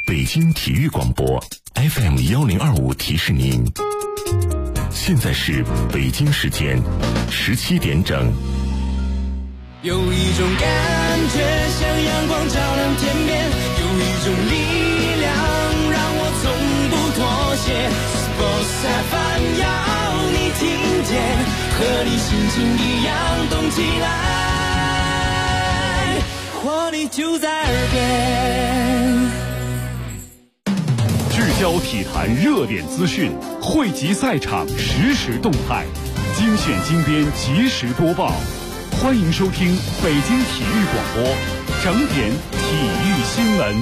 北京体育广播 FM1025提示您，现在是北京时间17点整。 有一种感觉像阳光照亮天边，有一种力量让我从不妥协。Sports FM 要你听见，和你心情一样动起来，活力就在耳边。 聚焦体坛热点资讯，汇集赛场实时动态，精选精编即时播报。欢迎收听北京体育广播整点体育新闻。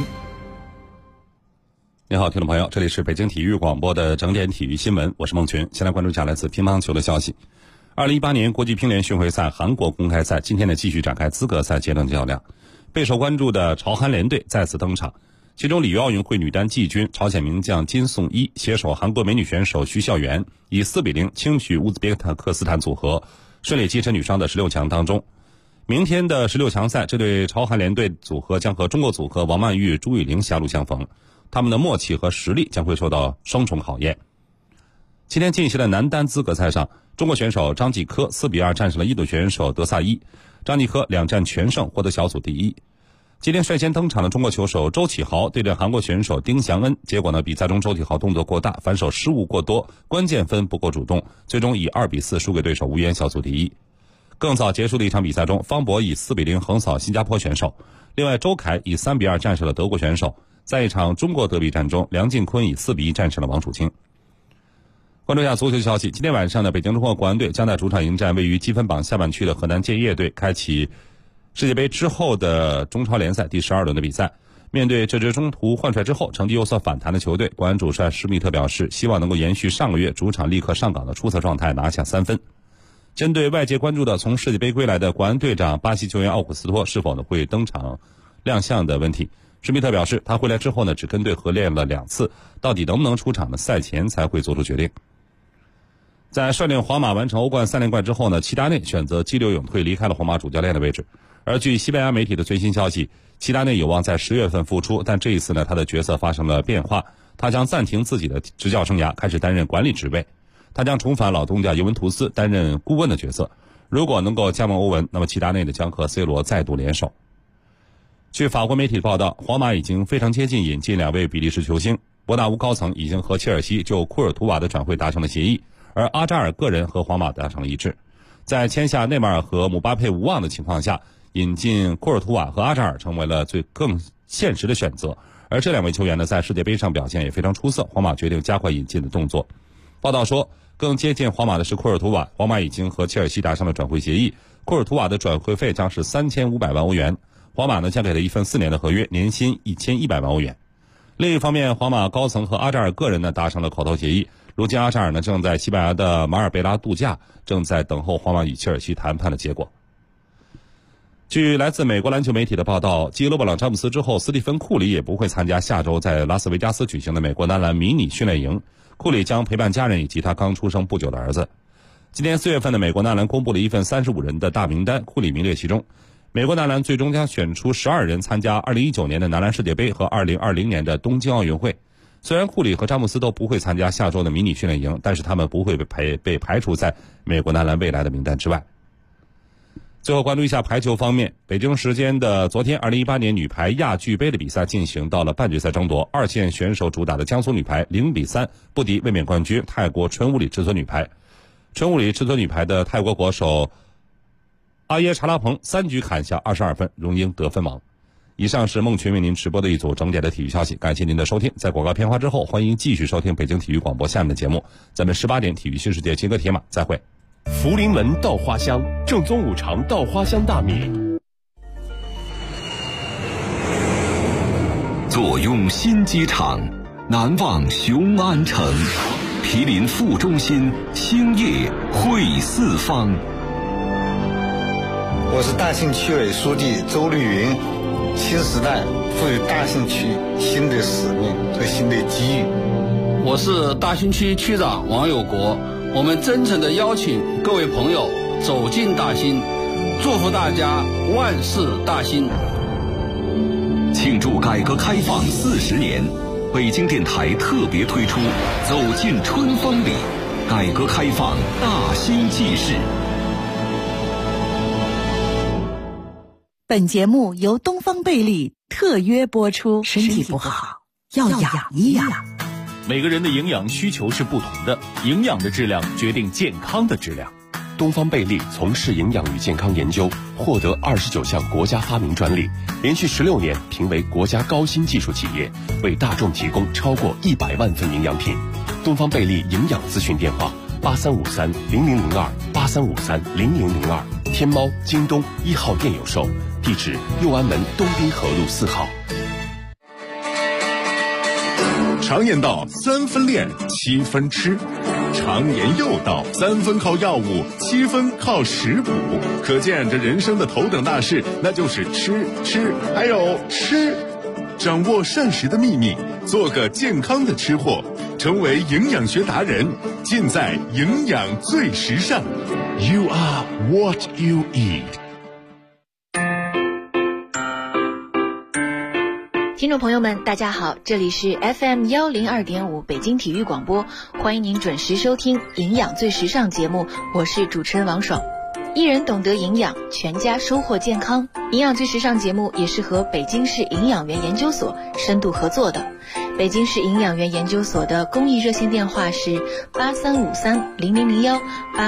你好，听众朋友，这里是北京体育广播的整点体育新闻，我是孟群。先来关注一下来自乒乓球的消息。2018年国际乒联巡回赛韩国公开赛今天呢继续展开资格赛阶段较量，备受关注的朝韩联队再次登场。其中里约奥运会女单季军朝鲜名将金颂一携手韩国美女选手徐孝元，以4-0轻取乌兹别克斯坦组合，顺利跻身女双的16强当中。明天的16强赛，这对朝韩联队组合将和中国组合王曼玉、朱雨玲狭路相逢，他们的默契和实力将会受到双重考验。今天进行的男单资格赛上，中国选手张继科4-2战胜了印度选手德萨伊，张继科2战全胜，获得小组第一。今天率先登场的中国球手周启豪对阵韩国选手丁祥恩，结果呢，比赛中周启豪动作过大，反手失误过多，关键分不够主动，最终以2-4输给对手，无缘小组第一。更早结束的一场比赛中，方博以4-0横扫新加坡选手，另外周凯以3-2战胜了德国选手。在一场中国德比战中，梁靖昆以4-1战胜了王楚钦。关注一下足球消息，今天晚上呢，北京中国国安队将在主场迎战位于积分榜下半区的河南建业队，开启世界杯之后的中超联赛第12轮的比赛。面对这支中途换帅之后成绩有所反弹的球队，国安主帅施密特表示，希望能够延续上个月主场立刻上岗的出色状态，拿下3分。针对外界关注的从世界杯归来的国安队长巴西球员奥古斯托是否呢会登场亮相的问题，施密特表示，他回来之后呢只跟队合练了2次，到底能不能出场呢，赛前才会做出决定。在率领皇马完成欧冠3连冠之后呢，齐达内选择激流勇退，离开了皇马主教练的位置。而据西班牙媒体的最新消息，齐达内有望在10月份复出，但这一次呢，他的角色发生了变化，他将暂停自己的执教生涯，开始担任管理职位。他将重返老东家尤文图斯，担任顾问的角色。如果能够加盟欧文，那么齐达内呢将和 C 罗再度联手。据法国媒体报道，皇马已经非常接近引进2位比利时球星，伯纳乌高层已经和切尔西就库尔图瓦的转会达成了协议，而阿扎尔个人和皇马达成了一致。在签下内马尔和姆巴佩无望的情况下，引进库尔图瓦和阿扎尔成为了更现实的选择。而这2位球员呢，在世界杯上表现也非常出色，皇马决定加快引进的动作。报道说，更接近皇马的是库尔图瓦，皇马已经和切尔西达成了转会协议，库尔图瓦的转会费将是3500万欧元，皇马呢将给他一份4年的合约，年薪1100万欧元。另一方面，皇马高层和阿扎尔个人呢达成了口头协议，如今阿扎尔呢正在西班牙的马尔贝拉度假，正在等候皇马与切尔西谈判的结果。据来自美国篮球媒体的报道，继勒布朗詹姆斯之后，斯蒂芬库里也不会参加下周在拉斯维加斯举行的美国男篮迷你训练营，库里将陪伴家人以及他刚出生不久的儿子。今年4月份的美国男篮公布了一份35人的大名单，库里名列其中。美国男篮最终将选出12人参加2019年的男篮世界杯和2020年的东京奥运会。虽然库里和詹姆斯都不会参加下周的迷你训练营，但是他们不会被排除在美国男篮未来的名单之外。最后关注一下排球方面，北京时间的昨天2018年女排亚俱杯的比赛进行到了半决赛争夺，二线选手主打的江苏女排0-3不敌卫冕冠军泰国纯武里赤村女排。纯武里赤村女排的泰国国手阿耶查拉蓬3局砍下22分，荣膺得分王。以上是孟群为您直播的一组整点的体育消息，感谢您的收听。在广告片花之后，欢迎继续收听北京体育广播下面的节目，咱们18点体育新世界金戈铁马再会。 福临门稻花香，正宗五常稻花香大米。 坐拥新机场，难忘雄安城。毗邻副中心，兴业汇四方。 我是大兴区委书记周绿云。新时代赋予大兴区新的使命和新的机遇。 我是大兴区区长王有国。我们真诚地邀请各位朋友走进大兴，祝福大家万事大兴。 庆祝改改革开放40年，北京电台特别推出《走进春风里》，改革开放大兴记事。 本节目由东方贝利特约播出。身体不好要养一养。 每个人的营养需求是不同的，营养的质量决定健康的质量。 东方贝利从事营养与健康研究，获得29项国家发明专利，连续16年评为国家高新技术企业，为大众提供超过100万份营养品。东方贝利营养咨询电话83530002，83530002，天猫、京东1号店有售，地址右安门东滨河路4号。 常言道3分练7分吃，常言又道3分靠药物7分靠食补，可见这人生的头等大事那就是吃还有吃。掌握膳食的秘密，做个健康的吃货，成为营养学达人，尽在营养最时尚。 You are what you eat。 听众朋友们大家好，这里是 FM102.5 北京体育广播，欢迎您准时收听营养最时尚节目，我是主持人王爽。一人懂得营养，全家收获健康。营养最时尚节目也是和北京市营养员研究所深度合作的。北京市营养员研究所的公益热线电话是83530001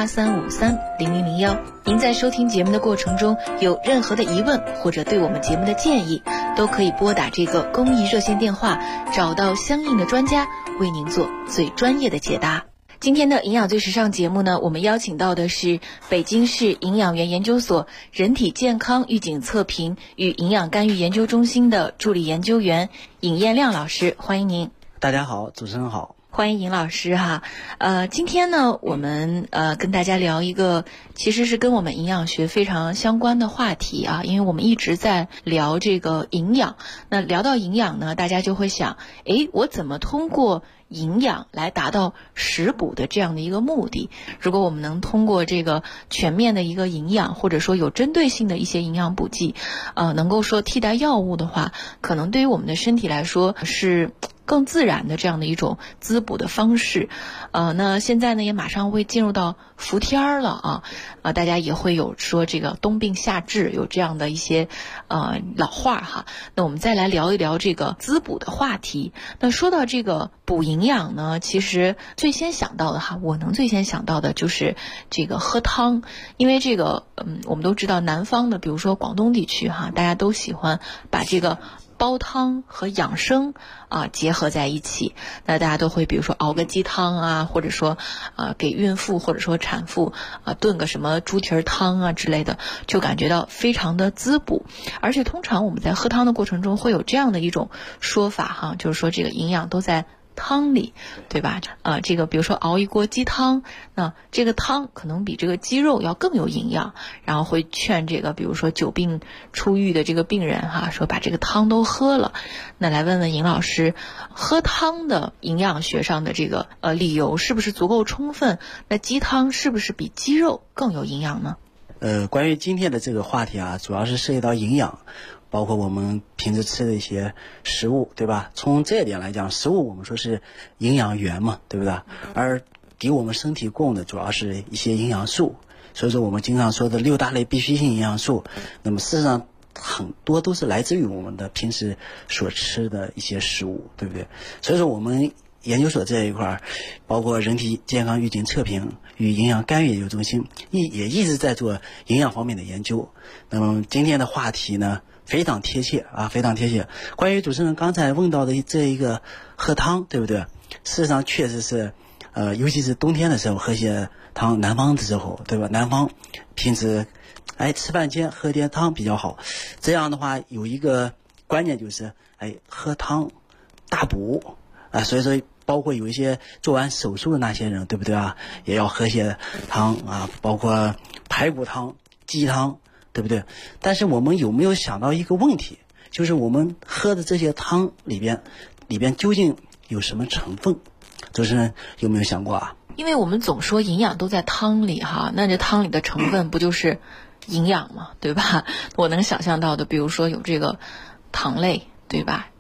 83530001。您在收听节目的过程中有任何的疑问或者对我们节目的建议，都可以拨打这个公益热线电话，找到相应的专家为您做最专业的解答。今天的营养最时尚节目呢，我们邀请到的是北京市营养员研究所人体健康预警测评与营养干预研究中心的助理研究员尹彦亮老师，欢迎您。 大家好，主持人好。 欢迎尹老师哈。今天呢，我们跟大家聊一个其实是跟我们营养学非常相关的话题啊，因为我们一直在聊这个营养。那聊到营养呢，大家就会想，我怎么通过营养来达到食补的这样的一个目的？如果我们能通过这个全面的一个营养，或者说有针对性的一些营养补剂，能够说替代药物的话，可能对于我们的身体来说是更自然的这样的一种滋补的方式。那现在呢也马上会进入到伏天了啊，大家也会有说这个冬病夏治，有这样的一些老话哈。那我们再来聊一聊这个滋补的话题。那说到这个补营养呢，其实最先想到的哈，我能最先想到的就是这个喝汤。因为这个我们都知道南方的比如说广东地区哈，大家都喜欢把这个煲汤和养生结合在一起。那大家都会比如说熬个鸡汤啊，或者说给孕妇或者说产妇炖个什么猪蹄汤啊之类的，就感觉到非常的滋补。而且通常我们在喝汤的过程中会有这样的一种说法哈，就是说这个营养都在汤里，对吧？这个比如说熬一锅鸡汤，那这个汤可能比这个鸡肉要更有营养，然后会劝这个比如说久病初愈的这个病人哈，说把这个汤都喝了。那来问问尹老师，喝汤的营养学上的这个理由是不是足够充分？那鸡汤是不是比鸡肉更有营养呢？ 关于今天的这个话题啊，主要是涉及到营养，包括我们平时吃的一些食物，对吧？从这一点来讲，食物我们说是营养源嘛，对不对？而给我们身体供的主要是一些营养素，所以说我们经常说的6大类必需性营养素，那么事实上很多都是来自于我们的平时所吃的一些食物，对不对？所以说我们研究所这一块，包括人体健康预警测评与营养干预研究中心也一直在做营养方面的研究。那么今天的话题呢非常贴切啊，非常贴切。关于主持人刚才问到的这一个喝汤，对不对？事实上确实是尤其是冬天的时候喝些汤，南方的时候，对吧？南方平时吃饭前喝点汤比较好。这样的话有一个观念就是喝汤大补所以说包括有一些做完手术的那些人，对不对啊？也要喝些汤包括排骨汤、鸡汤，对不对？但是我们有没有想到一个问题，就是我们喝的这些汤里边究竟有什么成分？主持人有没有想过啊？ 因为我们总说营养都在汤里哈，那这汤里的成分不就是营养嘛，对吧？我能想象到的，比如说有这个糖类，对吧？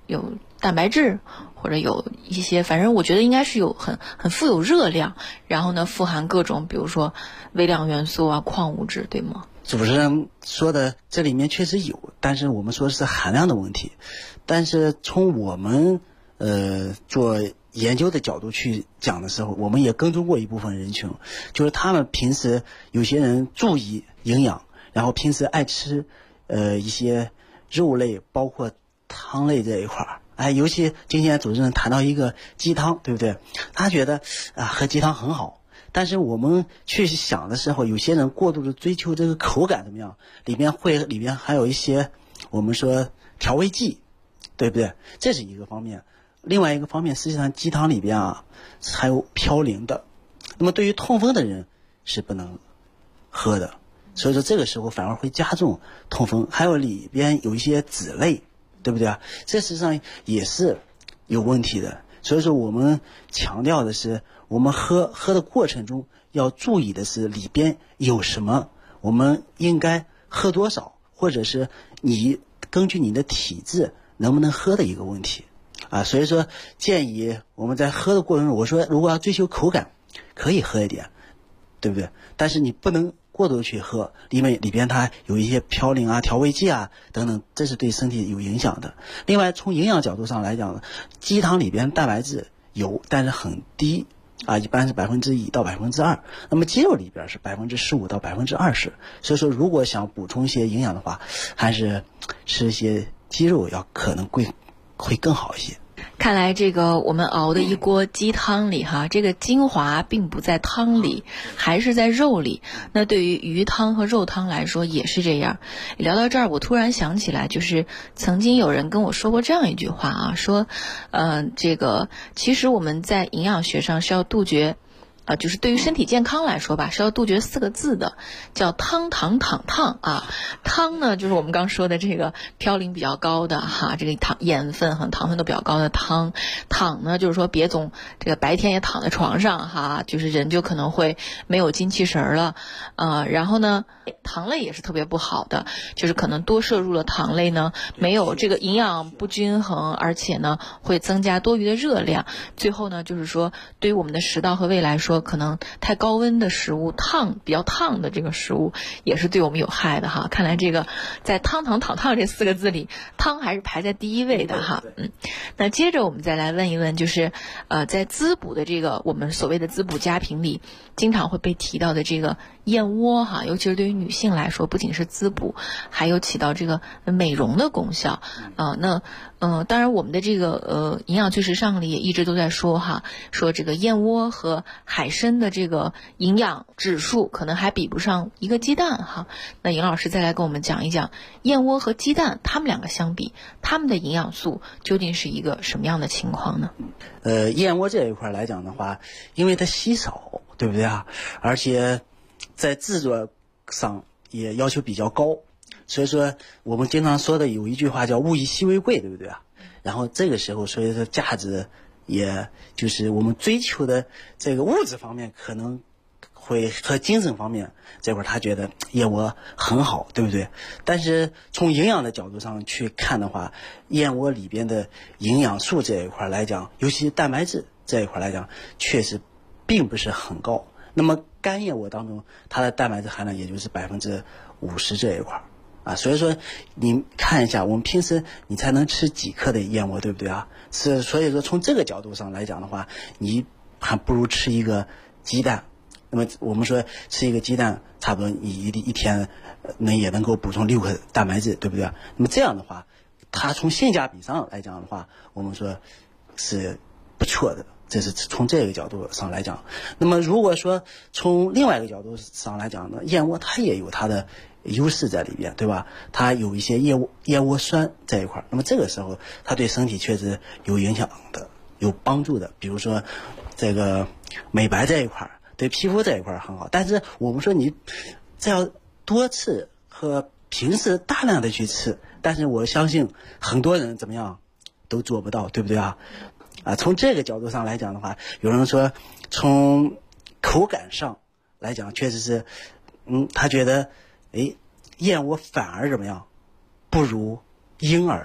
有蛋白质，或者有一些，反正我觉得应该是有很富有热量，然后呢富含各种比如说微量元素啊、矿物质，对吗？ 主持人说的这里面确实有，但是我们说的是含量的问题。但是从我们做研究的角度去讲的时候，我们也跟踪过一部分人群，就是他们平时有些人注意营养，然后平时爱吃一些肉类，包括汤类这一块儿。尤其今天主持人谈到一个鸡汤，对不对？他觉得喝鸡汤很好。但是我们去想的时候，有些人过度的追求这个口感怎么样，里面还有一些我们说调味剂，对不对？这是一个方面。另外一个方面，实际上鸡汤里边还有嘌呤的，那么对于痛风的人是不能喝的，所以说这个时候反而会加重痛风。还有里边有一些脂类，对不对？这实际上也是有问题的。所以说我们强调的是，我们喝的过程中要注意的是里边有什么，我们应该喝多少，或者是你根据你的体质能不能喝的一个问题所以说建议我们在喝的过程中，我说如果要追求口感可以喝一点，对不对？但是你不能过度去喝，因为里边它有一些嘌呤调味剂等等，这是对身体有影响的。另外从营养角度上来讲呢，鸡汤里边蛋白质有，但是很低一般是1%到2%，那么鸡肉里边是15%到20%。所以说如果想补充一些营养的话，还是吃一些鸡肉可能会更好一些。 看来这个我们熬的一锅鸡汤里这个精华并不在汤里，还是在肉里。那对于鱼汤和肉汤来说也是这样。聊到这儿，我突然想起来，就是曾经有人跟我说过这样一句话说这个其实我们在营养学上是要杜绝就是对于身体健康来说吧，是要杜绝4个字的，叫汤糖躺烫汤呢，就是我们刚说的这个嘌呤比较高的这个盐分和糖分都比较高的汤。躺呢，就是说别总这个白天也躺在床上就是人就可能会没有精气神了然后呢，糖类也是特别不好的，就是可能多摄入了糖类呢，没有这个营养不均衡，而且呢会增加多余的热量。最后呢，就是说对于我们的食道和胃来说，可能太高温的食物，比较烫的这个食物也是对我们有害的看来这个在汤糖躺烫这4个字里，汤还是排在第一位的那接着我们再来问一问，就是在滋补的这个我们所谓的滋补佳品里，经常会被提到的这个燕窝尤其是对于女性来说，不仅是滋补，还有起到这个美容的功效当然我们的这个营养趣食上里也一直都在说说这个燕窝和海参的这个营养指数可能还比不上一个鸡蛋那尹老师再来跟我们讲一讲燕窝和鸡蛋它们两个相比，它们的营养素究竟是一个什么样的情况呢？ 燕窝这一块来讲的话，因为它稀少，对不对而且在制作上也要求比较高，所以说我们经常说的有一句话叫物以稀为贵，对不对然后这个时候所以说价值也就是我们追求的这个物质方面可能会和精神方面这块他觉得燕窝很好，对不对？但是从营养的角度上去看的话，燕窝里边的营养素这一块来讲，尤其蛋白质这一块来讲确实并不是很高。那么干燕窝当中它的蛋白质含量也就是50%这一块所以说你看一下我们平时你才能吃几克的燕窝，对不对所以说从这个角度上来讲的话，你还不如吃一个鸡蛋。那么我们说吃一个鸡蛋差不多你一天也能够补充6克蛋白质，对不对那么这样的话它从性价比上来讲的话，我们说是不错的，这是从这个角度上来讲。那么如果说从另外一个角度上来讲呢，燕窝它也有它的优势在里边，对吧？它有一些燕窝酸在一块，那么这个时候它对身体确实有影响的，有帮助的。比如说这个美白这一块，对皮肤这一块很好。但是我们说你这要多吃和平时大量的去吃，但是我相信很多人怎么样都做不到，对不对从这个角度上来讲的话，有人说从口感上来讲确实是他觉得燕窝反而怎么样不如婴儿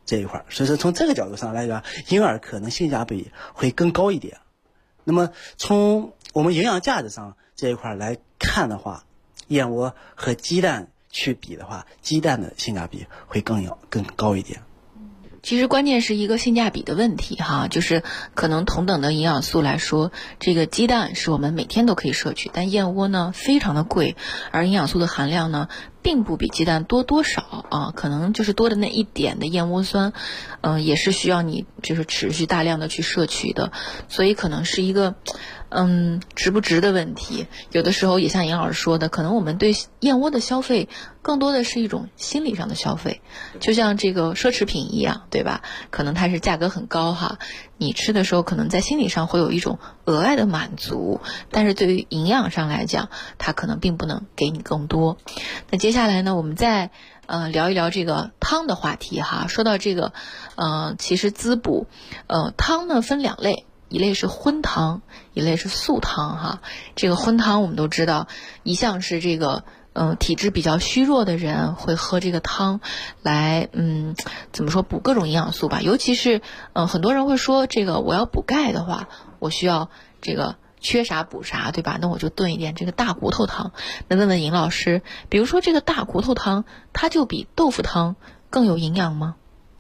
这一块，所以说从这个角度上来讲，银耳可能性价比会更高一点。那么从我们营养价值上这一块来看的话，燕窝和鸡蛋去比的话，鸡蛋的性价比会更高一点。 其实关键是一个性价比的问题哈，就是可能同等的营养素来说，这个鸡蛋是我们每天都可以摄取，但燕窝呢非常的贵，而营养素的含量呢并不比鸡蛋多多少啊，可能就是多的那一点的燕窝酸，也是需要你就是持续大量的去摄取的，所以可能是一个值不值的问题。有的时候也像严老师说的，可能我们对燕窝的消费更多的是一种心理上的消费，就像这个奢侈品一样，对吧？可能它是价格很高哈，你吃的时候可能在心理上会有一种额外的满足，但是对于营养上来讲，它可能并不能给你更多。那接下来呢，我们再聊一聊这个汤的话题哈。说到这个其实滋补汤呢分两类，一类是荤汤，一类是素汤哈。这个荤汤我们都知道，一向是这个体质比较虚弱的人会喝这个汤来怎么说补各种营养素吧。尤其是很多人会说，这个我要补钙的话，我需要这个缺啥补啥，对吧？那我就炖一点这个大骨头汤。那问问尹老师，比如说这个大骨头汤，它就比豆腐汤更有营养吗？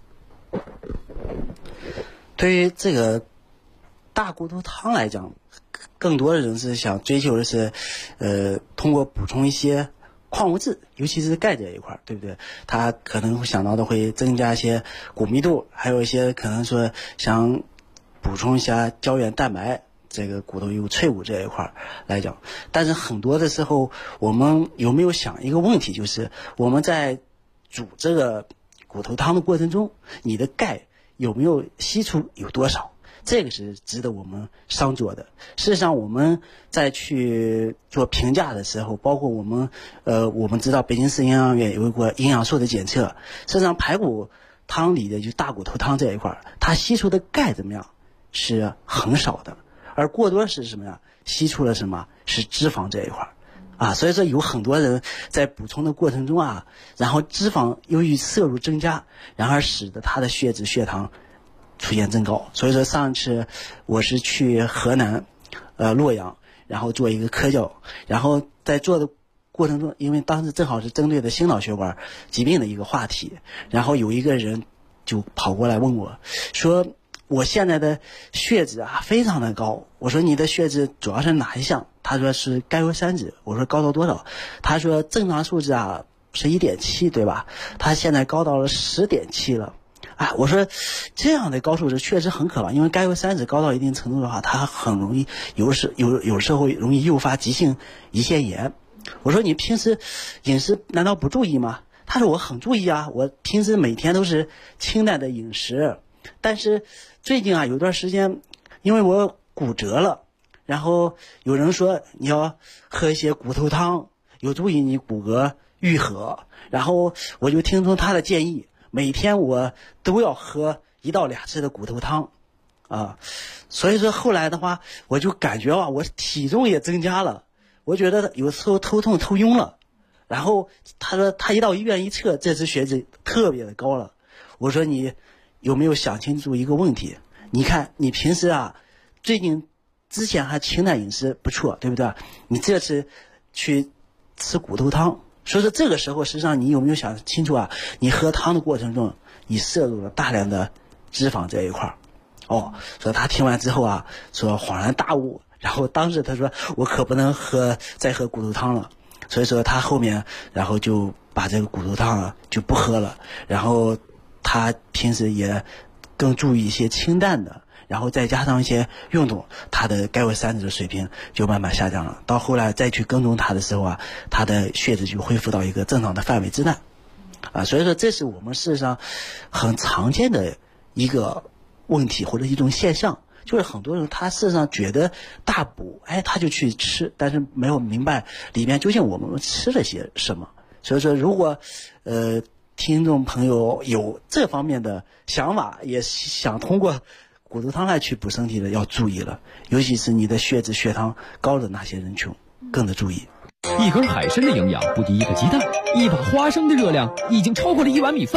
对于这个大骨头汤来讲，更多的人是想追求的是通过补充一些矿物质，尤其是钙这一块，对不对？他可能会想到的会增加一些骨密度，还有一些可能说想补充一下胶原蛋白，这个骨头有脆骨这一块来讲。但是很多的时候，我们有没有想一个问题，就是我们在煮这个骨头汤的过程中，你的钙有没有析出有多少？这个是值得我们商榷的。事实上，我们在去做评价的时候，包括我们知道北京市营养院有一个营养素的检测，实际上排骨汤里的就大骨头汤这一块，它析出的钙怎么样是很少的，而过多是什么呀？析出了什么？是脂肪这一块啊。所以说有很多人在补充的过程中啊，然后脂肪由于摄入增加，然而使得他的血脂血糖出现增高。所以说上次我是去河南洛阳，然后做一个科教，然后在做的过程中，因为当时正好是针对的心脑血管疾病的一个话题，然后有一个人就跑过来问我说，我现在的血脂啊非常的高。我说你的血脂主要是哪一项？他说是甘油三酯。我说高到多少？他说正常数值啊是 1.7 对吧？他现在高到了 10.7 了。我说这样的高数值确实很可怕，因为甘油三酯高到一定程度的话，它很容易有时候容易诱发急性胰腺炎。我说你平时饮食难道不注意吗？他说我很注意啊，我平时每天都是清淡的饮食，但是最近啊有段时间因为我骨折了，然后有人说你要喝一些骨头汤，有助于你骨骼愈合，然后我就听从他的建议，每天我都要喝1到2次的骨头汤啊。所以说后来的话，我就感觉我体重也增加了，我觉得有时候头痛头晕了。然后他说他一到医院一测，这次血脂特别的高了。我说你有没有想清楚一个问题？你看你平时之前还清淡饮食不错，对不对？你这次去吃骨头汤，所以说这个时候实际上你有没有想清楚啊？你喝汤的过程中，你摄入了大量的脂肪这一块。所以他听完之后啊，说恍然大悟。然后当时他说我可不能再喝骨头汤了。所以说他后面然后就把这个骨头汤啊就不喝了，然后他平时也更注意一些清淡的，然后再加上一些运动，他的甘油三酯的水平就慢慢下降了。到后来再去跟踪他的时候啊，他的血脂就恢复到一个正常的范围之内啊。所以说这是我们事实上很常见的一个问题或者一种现象，就是很多人他事实上觉得大补，他就去吃，但是没有明白里面究竟我们吃了些什么。所以说如果听众朋友有这方面的想法，也想通过骨头汤来去补身体的，要注意了，尤其是你的血脂血糖高的那些人群更得注意。 一根海参的营养不敌一个鸡蛋，一把花生的热量已经超过了1碗米饭。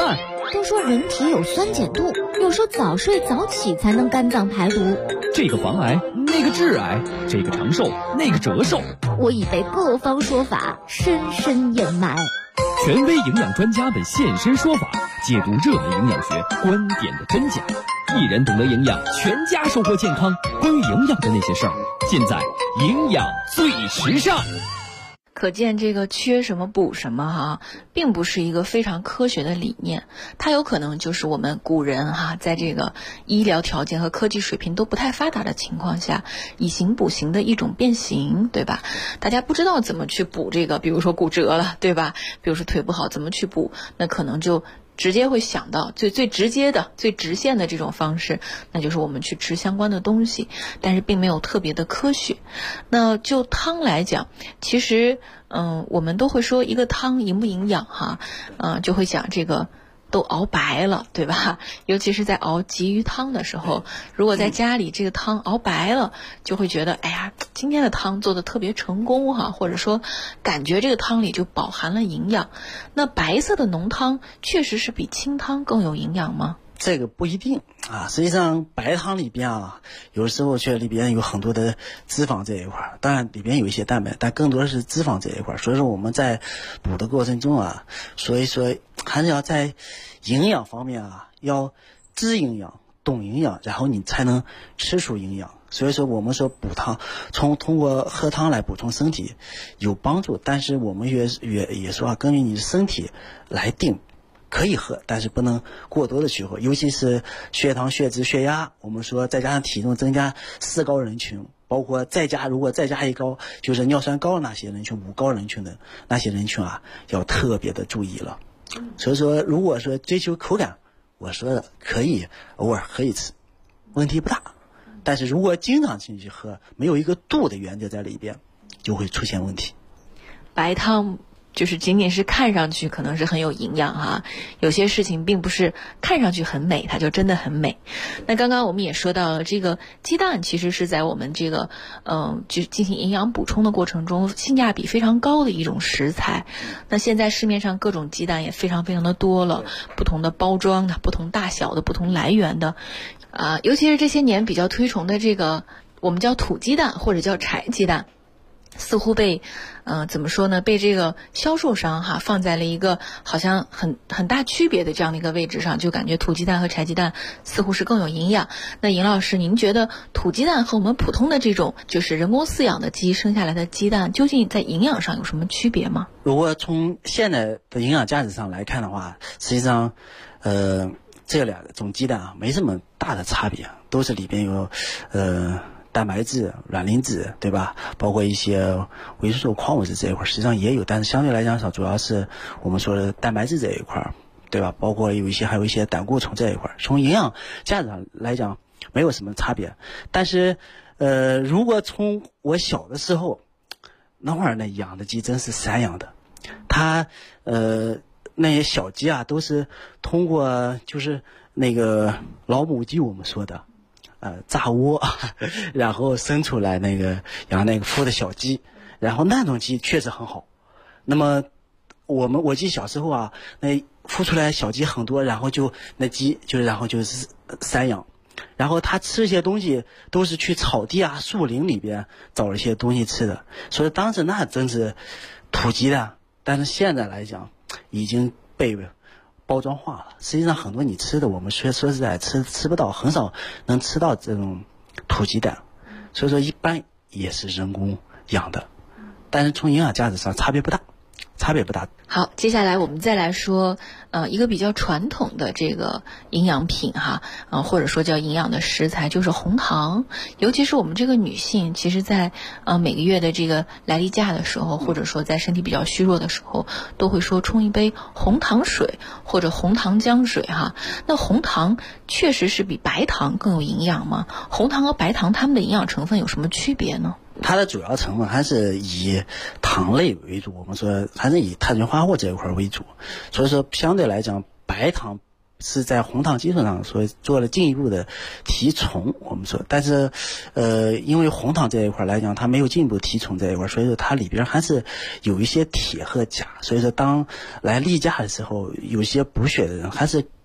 都说人体有酸碱度，有说早睡早起才能肝脏排毒。 这个防癌，那个致癌，这个长寿，那个折寿。 我已被各方说法深深掩埋。 权威营养专家们现身说法，解读热门营养学观点的真假。一人懂得营养，全家收获健康。关于营养的那些事儿，尽在营养最时尚。 可见这个缺什么补什么哈，并不是一个非常科学的理念，它有可能就是我们古人哈，在这个医疗条件和科技水平都不太发达的情况下，以形补形的一种变形，对吧？大家不知道怎么去补这个，比如说骨折了，对吧？比如说腿不好怎么去补，那可能就直接会想到最直接的、最直线的这种方式，那就是我们去吃相关的东西，但是并没有特别的科学。那就汤来讲，其实我们都会说一个汤营不营养哈，就会讲这个都熬白了，对吧？尤其是在熬鲫鱼汤的时候，如果在家里这个汤熬白了，就会觉得哎呀，今天的汤做的特别成功哈，或者说感觉这个汤里就饱含了营养。那白色的浓汤确实是比清汤更有营养吗？ 这个不一定啊，实际上白汤里边啊，有时候却里边有很多的脂肪这一块，当然里边有一些蛋白，但更多的是脂肪这一块。所以说我们在补的过程中啊，所以说还是要在营养方面啊，要知营养、懂营养，然后你才能吃出营养。所以说我们说补汤，通过喝汤来补充身体有帮助，但是我们也说啊，根据你的身体来定。可以喝，但是不能过多的去喝，尤其是血糖、血脂、血压，我们说再加上体重增加4高人群，包括如果再加一高，就是尿酸高的那些人群、5高人群的那些人群啊，要特别的注意了。所以说如果说追求口感，我说的可以偶尔喝一次，问题不大，但是如果经常进去喝，没有一个度的原则在里边，就会出现问题。 白汤就是仅仅是看上去可能是很有营养哈，有些事情并不是看上去很美它就真的很美。那刚刚我们也说到了，这个鸡蛋其实是在我们这个就进行营养补充的过程中性价比非常高的一种食材。那现在市面上各种鸡蛋也非常非常的多了，不同的包装的、不同大小的、不同来源的尤其是这些年比较推崇的这个我们叫土鸡蛋或者叫柴鸡蛋，似乎被怎么说呢？被这个销售商哈放在了一个好像很大区别的这样的一个位置上，就感觉土鸡蛋和柴鸡蛋似乎是更有营养。那尹老师，您觉得土鸡蛋和我们普通的这种就是人工饲养的鸡生下来的鸡蛋，究竟在营养上有什么区别吗？ 如果从现在的营养价值上来看的话，实际上这两种鸡蛋啊没什么大的差别，都是里边有蛋白质、卵磷脂，对吧？包括一些维生素、矿物质这一块，实际上也有，但是相对来讲少，主要是我们说的蛋白质这一块，对吧？包括还有一些胆固醇这一块，从营养价值上来讲没有什么差别。但是如果从我小的时候，那会儿呢养的鸡真是散养的，它那些小鸡啊都是通过就是那个老母鸡我们说的。炸窝，然后生出来养那个孵的小鸡，然后那种鸡确实很好。那么我记得小时候啊，那孵出来小鸡很多，然后然后就是散养，然后它吃一些东西都是去草地啊、树林里边找一些东西吃的，所以当时那真是土鸡蛋。但是现在来讲，已经被包装化了，实际上很多你吃的我们说实在吃不到，很少能吃到这种土鸡蛋，所以说一般也是人工养的，但是从营养价值上差别不大。 好，接下来我们再来说一个比较传统的这个营养品哈，或者说叫营养的食材，就是红糖。尤其是我们这个女性，其实在每个月的这个来例假的时候，或者说在身体比较虚弱的时候，都会说冲一杯红糖水或者红糖姜水哈。那红糖确实是比白糖更有营养吗？红糖和白糖它们的营养成分有什么区别呢？ 它的主要成分还是以糖类为主，我们说还是以碳水化合物这一块为主，所以说相对来讲，白糖是在红糖基础上所做了进一步的提纯，我们说，但是因为红糖这一块来讲，它没有进一步提纯这一块，所以说它里边还是有一些铁和钾，所以说当来例假的时候，有些补血的人还是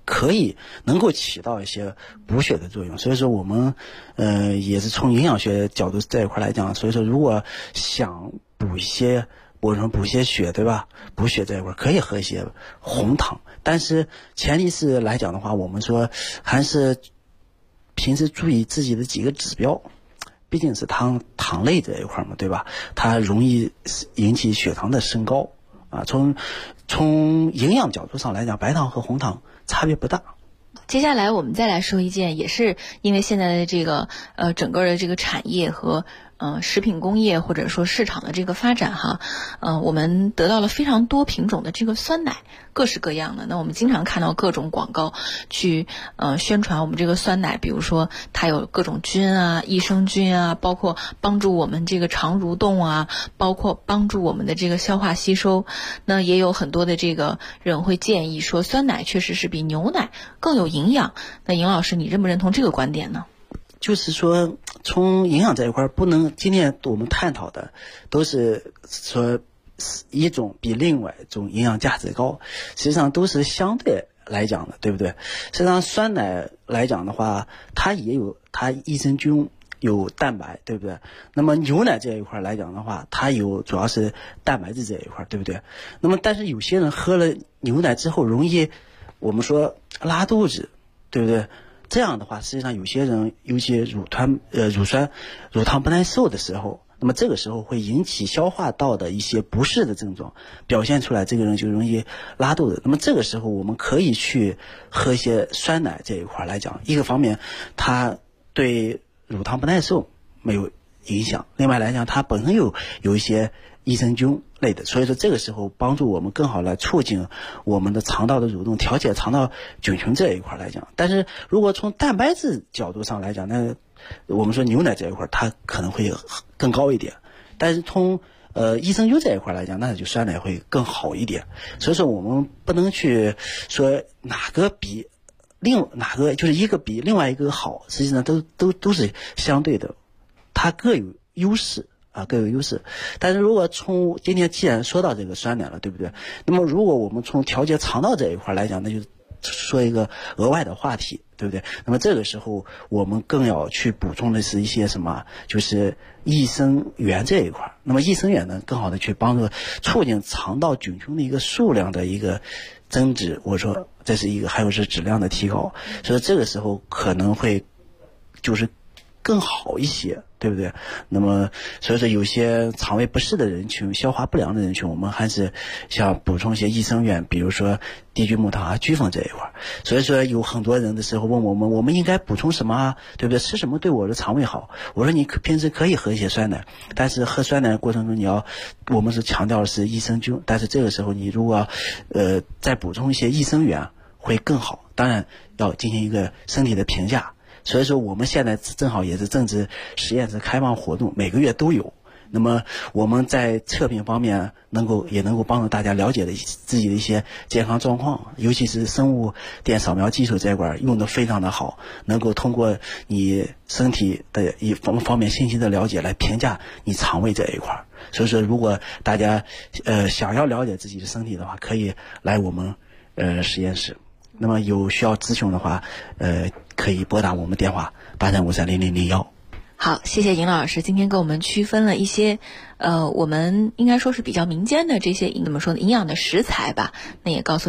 可以能够起到一些补血的作用。所以说我们也是从营养学角度这一块来讲，所以说如果想补一些血，对吧？补血这一块可以喝一些红糖，但是前提是来讲的话，我们说还是平时注意自己的几个指标，毕竟是糖类这一块嘛，对吧？它容易引起血糖的升高啊。从营养角度上来讲，白糖和红糖差别不大。 接下来我们再来说一件，也是因为现在的这个整个的这个产业和食品工业或者说市场的这个发展哈，我们得到了非常多品种的这个酸奶，各式各样的。那我们经常看到各种广告去宣传我们这个酸奶，比如说它有各种菌啊、益生菌啊，包括帮助我们这个肠蠕动啊，包括帮助我们的这个消化吸收。那也有很多的这个人会建议说，酸奶确实是比牛奶更有营养。那尹老师，你认不认同这个观点呢？ 就是说从营养这一块，不能今天我们探讨的都是说一种比另外一种营养价值高，实际上都是相对来讲的，对不对？实际上酸奶来讲的话，它也有它益生菌，有蛋白，对不对？那么牛奶这一块来讲的话，它有主要是蛋白质这一块，对不对？那么但是有些人喝了牛奶之后容易我们说拉肚子，对不对？这样的话，实际上有些人尤其乳糖不耐受的时候，那么这个时候会引起消化道的一些不适的症状，表现出来这个人就容易拉肚子。那么这个时候我们可以去喝一些酸奶这一块来讲，一个方面它对乳糖不耐受没有影响，另外来讲它本身有一些益生菌类的，所以说这个时候帮助我们更好来促进我们的肠道的蠕动，调节肠道菌群这一块来讲。但是如果从蛋白质角度上来讲，那我们说牛奶这一块它可能会更高一点，但是从益生菌这一块来讲，那就酸奶会更好一点。所以说我们不能去说哪个就是一个比另外一个好，实际上都是相对的，它各有优势。各有优势。但是如果从今天既然说到这个酸奶了，对不对？那么如果我们从调节肠道这一块来讲，那就说一个额外的话题，对不对？那么这个时候我们更要去补充的是一些什么？就是益生元这一块。那么益生元呢，更好的去帮助促进肠道菌群的一个数量的一个增值，我说这是一个，还有是质量的提高。所以这个时候可能会就是更好一些，对不对？那么所以说有些肠胃不适的人群、消化不良的人群，我们还是想补充一些益生元，比如说低聚木糖啊、菊酚这一块。所以说有很多人的时候问我们应该补充什么啊，对不对？吃什么对我的肠胃好？我说你平时可以喝一些酸奶，但是喝酸奶的过程中我们是强调的是益生菌，但是这个时候你如果再补充一些益生元会更好，当然要进行一个身体的评价。所以说我们现在正好也是正值实验室开放活动，每个月都有。那么我们在测评方面也能够帮助大家了解自己的一些健康状况，尤其是生物电扫描技术这一块用得非常的好，能够通过你身体的一方面信息的了解来评价你肠胃这一块。所以说如果大家想要了解自己的身体的话，可以来我们实验室。那么有需要咨询的话，可以拨打我们电话83530001。 好，谢谢尹老师，今天给我们区分了一些我们应该说是比较民间的这些怎么说呢，营养的食材吧，那也告诉